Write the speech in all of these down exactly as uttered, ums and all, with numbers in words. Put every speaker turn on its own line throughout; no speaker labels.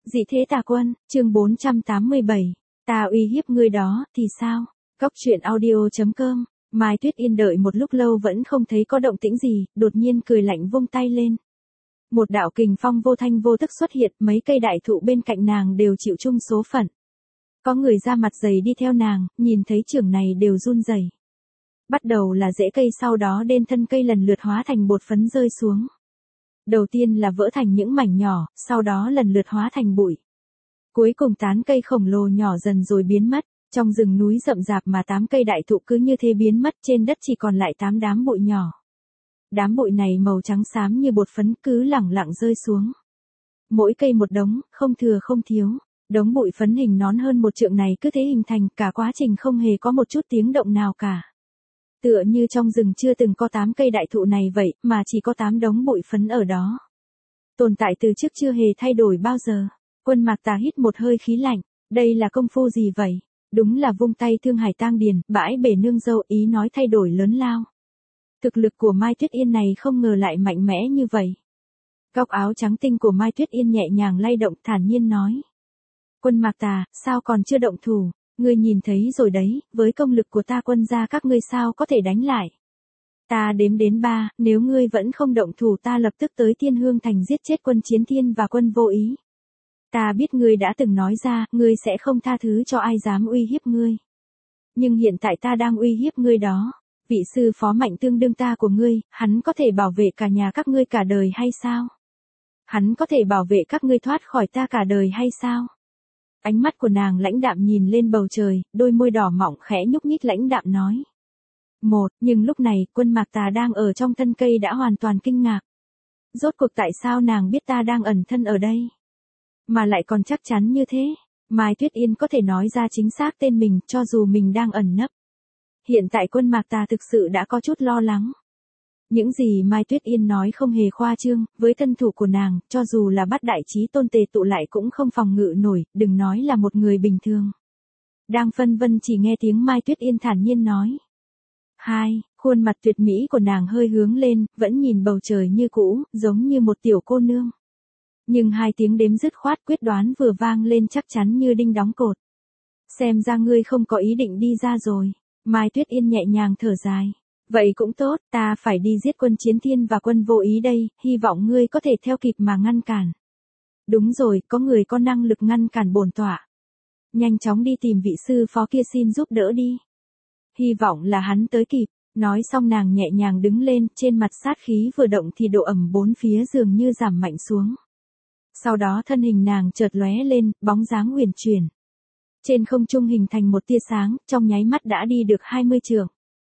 Dị thế tà quân, chương bốn trăm tám mươi bảy, ta uy hiếp ngươi đó, thì sao? Cóc truyện audio.com, Mai Tuyết Yên đợi một lúc lâu vẫn không thấy có động tĩnh gì, đột nhiên cười lạnh vung tay lên. Một đạo kình phong vô thanh vô tức xuất hiện, mấy cây đại thụ bên cạnh nàng đều chịu chung số phận. Có người ra mặt dày đi theo nàng, nhìn thấy trường này đều run rẩy. Bắt đầu là rễ cây, sau đó đên thân cây lần lượt hóa thành bột phấn rơi xuống. Đầu tiên là vỡ thành những mảnh nhỏ, sau đó lần lượt hóa thành bụi. Cuối cùng tán cây khổng lồ nhỏ dần rồi biến mất, trong rừng núi rậm rạp mà tám cây đại thụ cứ như thế biến mất, trên đất chỉ còn lại tám đám bụi nhỏ. Đám bụi này màu trắng xám như bột phấn cứ lẳng lặng rơi xuống. Mỗi cây một đống, không thừa không thiếu. Đống bụi phấn hình nón hơn một trượng này cứ thế hình thành, cả quá trình không hề có một chút tiếng động nào cả. Tựa như trong rừng chưa từng có tám cây đại thụ này vậy, mà chỉ có tám đống bụi phấn ở đó. Tồn tại từ trước chưa hề thay đổi bao giờ. Quân Mạc Tà hít một hơi khí lạnh, đây là công phu gì vậy? Đúng là vung tay thương hải tang điền, bãi bể nương dâu, ý nói thay đổi lớn lao. Thực lực của Mai Tuyết Yên này không ngờ lại mạnh mẽ như vậy. Góc áo trắng tinh của Mai Tuyết Yên nhẹ nhàng lay động, thản nhiên nói. Quân Mạc Tà, sao còn chưa động thủ? Ngươi nhìn thấy rồi đấy, với công lực của ta quân gia các ngươi sao có thể đánh lại. Ta đếm đến ba, nếu ngươi vẫn không động thủ ta lập tức tới Thiên Hương Thành giết chết quân Chiến Thiên và quân Vô Ý. Ta biết ngươi đã từng nói ra, ngươi sẽ không tha thứ cho ai dám uy hiếp ngươi. Nhưng hiện tại ta đang uy hiếp ngươi đó. Vị sư phó mạnh tương đương ta của ngươi, hắn có thể bảo vệ cả nhà các ngươi cả đời hay sao? Hắn có thể bảo vệ các ngươi thoát khỏi ta cả đời hay sao? Ánh mắt của nàng lãnh đạm nhìn lên bầu trời, đôi môi đỏ mọng khẽ nhúc nhích lãnh đạm nói. Một, nhưng lúc này, Quân Mạc Tà đang ở trong thân cây đã hoàn toàn kinh ngạc. Rốt cuộc tại sao nàng biết ta đang ẩn thân ở đây? Mà lại còn chắc chắn như thế. Mai Tuyết Yên có thể nói ra chính xác tên mình, cho dù mình đang ẩn nấp. Hiện tại Quân Mạc Tà thực sự đã có chút lo lắng. Những gì Mai Tuyết Yên nói không hề khoa trương, với thân thủ của nàng, cho dù là bắt đại chí tôn tề tụ lại cũng không phòng ngự nổi, đừng nói là một người bình thường. Đang phân vân chỉ nghe tiếng Mai Tuyết Yên thản nhiên nói. Hai, khuôn mặt tuyệt mỹ của nàng hơi hướng lên, vẫn nhìn bầu trời như cũ, giống như một tiểu cô nương. Nhưng hai tiếng đếm dứt khoát quyết đoán vừa vang lên chắc chắn như đinh đóng cột. Xem ra ngươi không có ý định đi ra rồi. Mai Tuyết Yên nhẹ nhàng thở dài. Vậy cũng tốt, ta phải đi giết quân Chiến Thiên và quân Vô Ý đây, hy vọng ngươi có thể theo kịp mà ngăn cản. Đúng rồi, có người có năng lực ngăn cản bổn tọa. Nhanh chóng đi tìm vị sư phó kia xin giúp đỡ đi. Hy vọng là hắn tới kịp. Nói xong nàng nhẹ nhàng đứng lên, trên mặt sát khí vừa động thì độ ẩm bốn phía dường như giảm mạnh xuống. Sau đó thân hình nàng chợt lóe lên, bóng dáng huyền chuyển. Trên không trung hình thành một tia sáng, trong nháy mắt đã đi được hai mươi trượng.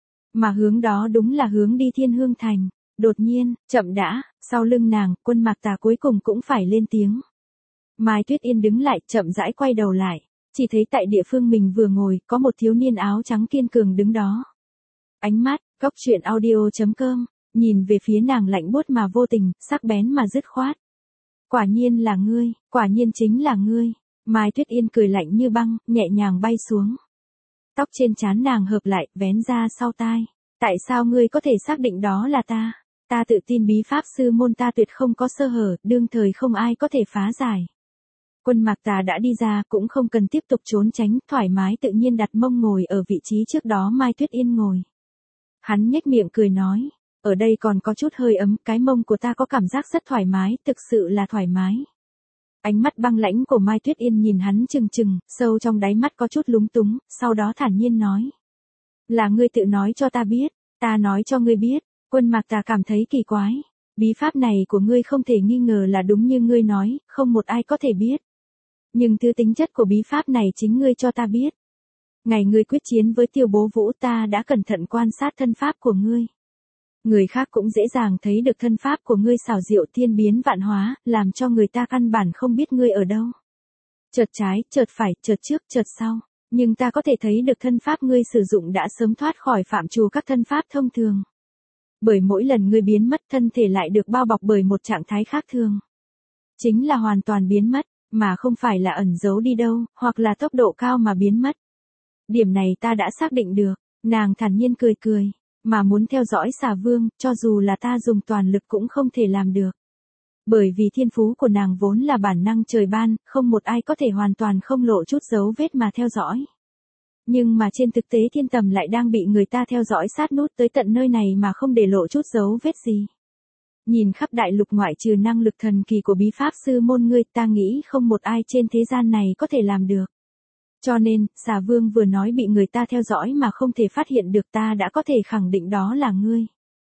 Mà hướng đó đúng là hướng đi Thiên Hương Thành. Đột nhiên, chậm đã, sau lưng nàng, Quân Mạc Tà cuối cùng cũng phải lên tiếng. Mai Tuyết Yên đứng lại, chậm rãi quay đầu lại. Chỉ thấy tại địa phương mình vừa ngồi, có một thiếu niên áo trắng kiên cường đứng đó. Ánh mắt, Cóc truyện audio.com, nhìn về phía nàng lạnh buốt mà vô tình, sắc bén mà dứt khoát. Quả nhiên là ngươi, quả nhiên chính là ngươi. Mai Tuyết Yên cười lạnh như băng, nhẹ nhàng bay xuống. Tóc trên trán nàng hợp lại, vén ra sau tai. Tại sao ngươi có thể xác định đó là ta? Ta tự tin bí pháp sư môn ta tuyệt không có sơ hở, đương thời không ai có thể phá giải. Quân Mạc Tà đã đi ra, cũng không cần tiếp tục trốn tránh, thoải mái tự nhiên đặt mông ngồi ở vị trí trước đó Mai Tuyết Yên ngồi. Hắn nhếch miệng cười nói, ở đây còn có chút hơi ấm, cái mông của ta có cảm giác rất thoải mái, thực sự là thoải mái. Ánh mắt băng lãnh của Mai Tuyết Yên nhìn hắn chừng chừng, sâu trong đáy mắt có chút lúng túng, sau đó thản nhiên nói. Là ngươi tự nói cho ta biết, ta nói cho ngươi biết. Quân Mạc Tà cảm thấy kỳ quái. Bí pháp này của ngươi không thể nghi ngờ là đúng như ngươi nói, không một ai có thể biết. Nhưng thứ tính chất của bí pháp này chính ngươi cho ta biết. Ngày ngươi quyết chiến với Tiêu Bố Vũ ta đã cẩn thận quan sát thân pháp của ngươi. Người khác cũng dễ dàng thấy được thân pháp của ngươi xảo diệu thiên biến vạn hóa, làm cho người ta căn bản không biết ngươi ở đâu. Chợt trái, chợt phải, chợt trước, chợt sau. Nhưng ta có thể thấy được thân pháp ngươi sử dụng đã sớm thoát khỏi phạm trù các thân pháp thông thường. Bởi mỗi lần ngươi biến mất thân thể lại được bao bọc bởi một trạng thái khác thường. Chính là hoàn toàn biến mất, mà không phải là ẩn giấu đi đâu, hoặc là tốc độ cao mà biến mất. Điểm này ta đã xác định được, nàng thản nhiên cười cười. Mà muốn theo dõi Xà Vương, cho dù là ta dùng toàn lực cũng không thể làm được. Bởi vì thiên phú của nàng vốn là bản năng trời ban, không một ai có thể hoàn toàn không lộ chút dấu vết mà theo dõi. Nhưng mà trên thực tế Thiên Tầm lại đang bị người ta theo dõi sát nút tới tận nơi này mà không để lộ chút dấu vết gì. Nhìn khắp đại lục ngoại trừ năng lực thần kỳ của bí pháp sư môn ngươi, ta nghĩ không một ai trên thế gian này có thể làm được. Cho nên, Xà Vương vừa nói bị người ta theo dõi mà không thể phát hiện được, ta đã có thể khẳng định đó là ngươi.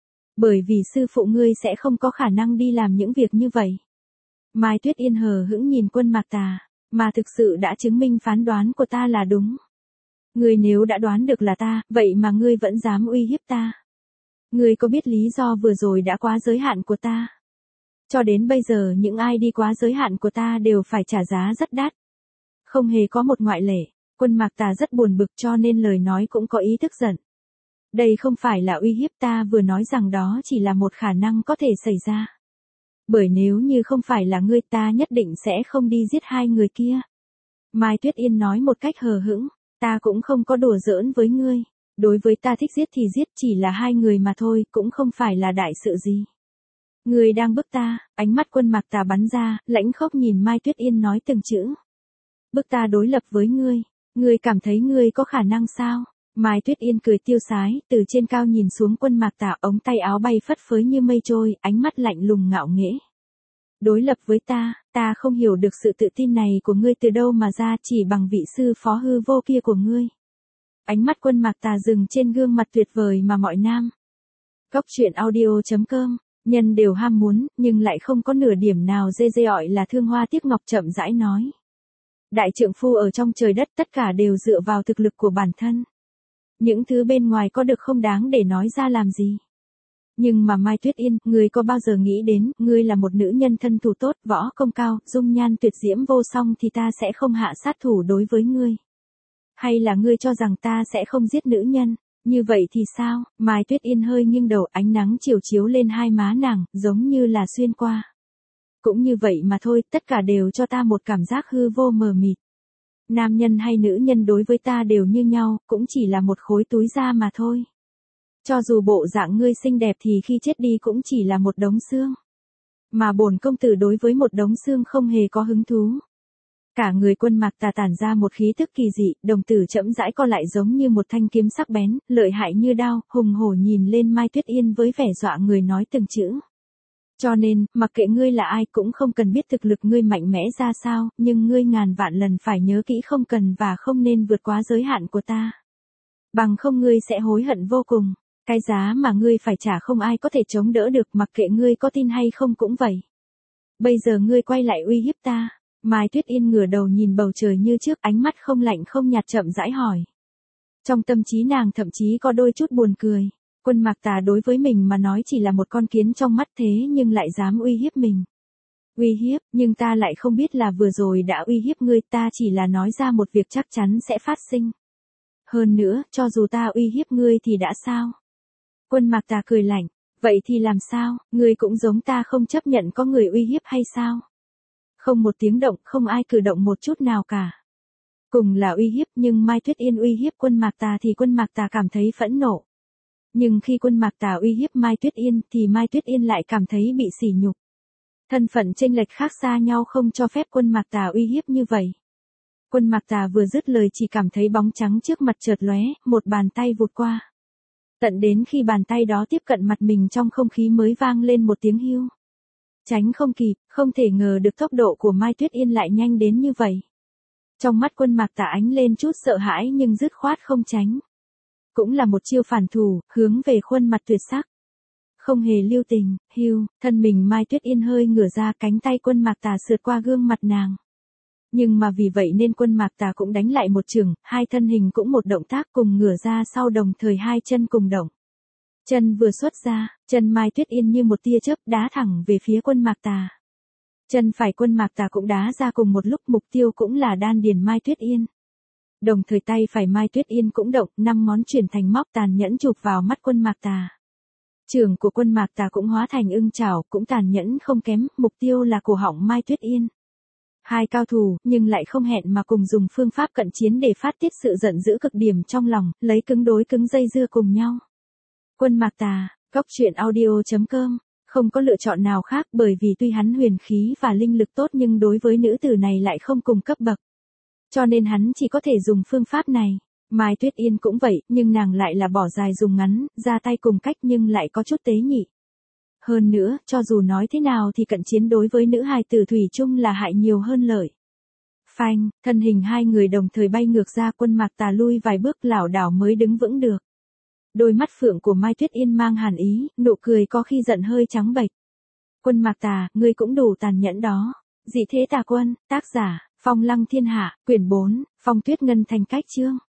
Bởi vì sư phụ ngươi sẽ không có khả năng đi làm những việc như vậy. Mai Tuyết Yên hờ hững nhìn Quân Mạc Tà, mà thực sự đã chứng minh phán đoán của ta là đúng. Ngươi nếu đã đoán được là ta, vậy mà ngươi vẫn dám uy hiếp ta. Ngươi có biết lý do vừa rồi đã quá giới hạn của ta? Cho đến bây giờ những ai đi quá giới hạn của ta đều phải trả giá rất đắt. Không hề có một ngoại lệ. Quân Mạc Tà rất buồn bực cho nên lời nói cũng có ý tức giận. Đây không phải là uy hiếp, ta vừa nói rằng đó chỉ là một khả năng có thể xảy ra. Bởi nếu như không phải là ngươi, ta nhất định sẽ không đi giết hai người kia. Mai Tuyết Yên nói một cách hờ hững, ta cũng không có đùa giỡn với ngươi. Đối với ta thích giết thì giết, chỉ là hai người mà thôi, cũng không phải là đại sự gì. Ngươi đang bức ta. Ánh mắt Quân Mạc Tà bắn ra, lãnh khốc nhìn Mai Tuyết Yên nói từng chữ. Bức ta đối lập với ngươi, ngươi cảm thấy ngươi có khả năng sao? Mai Tuyết Yên cười tiêu sái, từ trên cao nhìn xuống Quân Mạc Tà, ống tay áo bay phất phới như mây trôi, ánh mắt lạnh lùng ngạo nghễ. Đối lập với ta, ta không hiểu được sự tự tin này của ngươi từ đâu mà ra, chỉ bằng vị sư phó hư vô kia của ngươi. Ánh mắt Quân Mạc Tà dừng trên gương mặt tuyệt vời mà mọi nam. Góc truyện audio chấm com, nhân đều ham muốn, nhưng lại không có nửa điểm nào dê dê ọi là Thương Hoa Tiếc Ngọc chậm rãi nói. Đại trượng phu ở trong trời đất tất cả đều dựa vào thực lực của bản thân. Những thứ bên ngoài có được không đáng để nói ra làm gì. Nhưng mà Mai Tuyết Yên, ngươi có bao giờ nghĩ đến, ngươi là một nữ nhân thân thủ tốt, võ công cao, dung nhan tuyệt diễm vô song thì ta sẽ không hạ sát thủ đối với ngươi. Hay là ngươi cho rằng ta sẽ không giết nữ nhân, như vậy thì sao? Mai Tuyết Yên hơi nghiêng đầu, ánh nắng chiều chiếu lên hai má nàng, giống như là xuyên qua. Cũng như vậy mà thôi, tất cả đều cho ta một cảm giác hư vô mờ mịt. Nam nhân hay nữ nhân đối với ta đều như nhau, cũng chỉ là một khối túi da mà thôi. Cho dù bộ dạng ngươi xinh đẹp thì khi chết đi cũng chỉ là một đống xương. Mà bổn công tử đối với một đống xương không hề có hứng thú. Cả người Quân Mạc Tà tản ra một khí thức kỳ dị, đồng tử chậm rãi co lại giống như một thanh kiếm sắc bén, lợi hại như đao, hùng hổ nhìn lên Mai Tuyết Yên với vẻ dọa người nói từng chữ. Cho nên, mặc kệ ngươi là ai cũng không cần biết thực lực ngươi mạnh mẽ ra sao, nhưng ngươi ngàn vạn lần phải nhớ kỹ không cần và không nên vượt quá giới hạn của ta. Bằng không ngươi sẽ hối hận vô cùng. Cái giá mà ngươi phải trả không ai có thể chống đỡ được, mặc kệ ngươi có tin hay không cũng vậy. Bây giờ ngươi quay lại uy hiếp ta. Mai Tuyết Yên ngửa đầu nhìn bầu trời như trước, ánh mắt không lạnh không nhạt chậm rãi hỏi. Trong tâm trí nàng thậm chí có đôi chút buồn cười. Quân Mạc Tà đối với mình mà nói chỉ là một con kiến trong mắt thế nhưng lại dám uy hiếp mình. Uy hiếp, nhưng ta lại không biết là vừa rồi đã uy hiếp ngươi, ta chỉ là nói ra một việc chắc chắn sẽ phát sinh. Hơn nữa, cho dù ta uy hiếp ngươi thì đã sao? Quân Mạc Tà cười lạnh, vậy thì làm sao, ngươi cũng giống ta không chấp nhận có người uy hiếp hay sao? Không một tiếng động, không ai cử động một chút nào cả. Cùng là uy hiếp nhưng Mai Tuyết Yên uy hiếp Quân Mạc Tà thì Quân Mạc Tà cảm thấy phẫn nộ. Nhưng khi Quân Mạc Tà uy hiếp Mai Tuyết Yên thì Mai Tuyết Yên lại cảm thấy bị sỉ nhục. Thân phận chênh lệch khác xa nhau không cho phép Quân Mạc Tà uy hiếp như vậy. Quân Mạc Tà vừa dứt lời chỉ cảm thấy bóng trắng trước mặt chợt lóe, một bàn tay vụt qua. Tận đến khi bàn tay đó tiếp cận mặt mình trong không khí mới vang lên một tiếng hiu. Tránh không kịp, không thể ngờ được tốc độ của Mai Tuyết Yên lại nhanh đến như vậy. Trong mắt Quân Mạc Tà ánh lên chút sợ hãi nhưng dứt khoát không tránh. Cũng là một chiêu phản thủ, hướng về khuôn mặt tuyệt sắc. Không hề lưu tình, hiu, thân mình Mai Tuyết Yên hơi ngửa ra, cánh tay Quân Mạc Tà sượt qua gương mặt nàng. Nhưng mà vì vậy nên Quân Mạc Tà cũng đánh lại một chưởng, hai thân hình cũng một động tác cùng ngửa ra sau đồng thời hai chân cùng động. Chân vừa xuất ra, chân Mai Tuyết Yên như một tia chớp đá thẳng về phía Quân Mạc Tà. Chân phải Quân Mạc Tà cũng đá ra cùng một lúc, mục tiêu cũng là đan điền Mai Tuyết Yên. Đồng thời tay phải Mai Tuyết Yên cũng động, năm ngón chuyển thành móc tàn nhẫn chụp vào mắt Quân Mạc Tà. Chưởng của Quân Mạc Tà cũng hóa thành ưng chảo, cũng tàn nhẫn không kém, mục tiêu là cổ họng Mai Tuyết Yên. Hai cao thủ, nhưng lại không hẹn mà cùng dùng phương pháp cận chiến để phát tiết sự giận dữ cực điểm trong lòng, lấy cứng đối cứng dây dưa cùng nhau. Quân Mạc Tà, góc truyện audio chấm com Không có lựa chọn nào khác bởi vì tuy hắn huyền khí và linh lực tốt nhưng đối với nữ tử này lại không cùng cấp bậc. Cho nên hắn chỉ có thể dùng phương pháp này. Mai Tuyết Yên cũng vậy, nhưng nàng lại là bỏ dài dùng ngắn, ra tay cùng cách nhưng lại có chút tế nhị. Hơn nữa, cho dù nói thế nào thì cận chiến đối với nữ hài tử thủy chung là hại nhiều hơn lợi. Phanh, thân hình hai người đồng thời bay ngược ra, Quân Mạc Tà lui vài bước lảo đảo mới đứng vững được. Đôi mắt phượng của Mai Tuyết Yên mang hàn ý, nụ cười có khi giận hơi trắng bệch. Quân Mạc Tà, ngươi cũng đủ tàn nhẫn đó. Dị thế tà quân, tác giả, Phong Lăng Thiên Hạ, quyển bốn, Phong Tuyết Ngân Thành cách chương.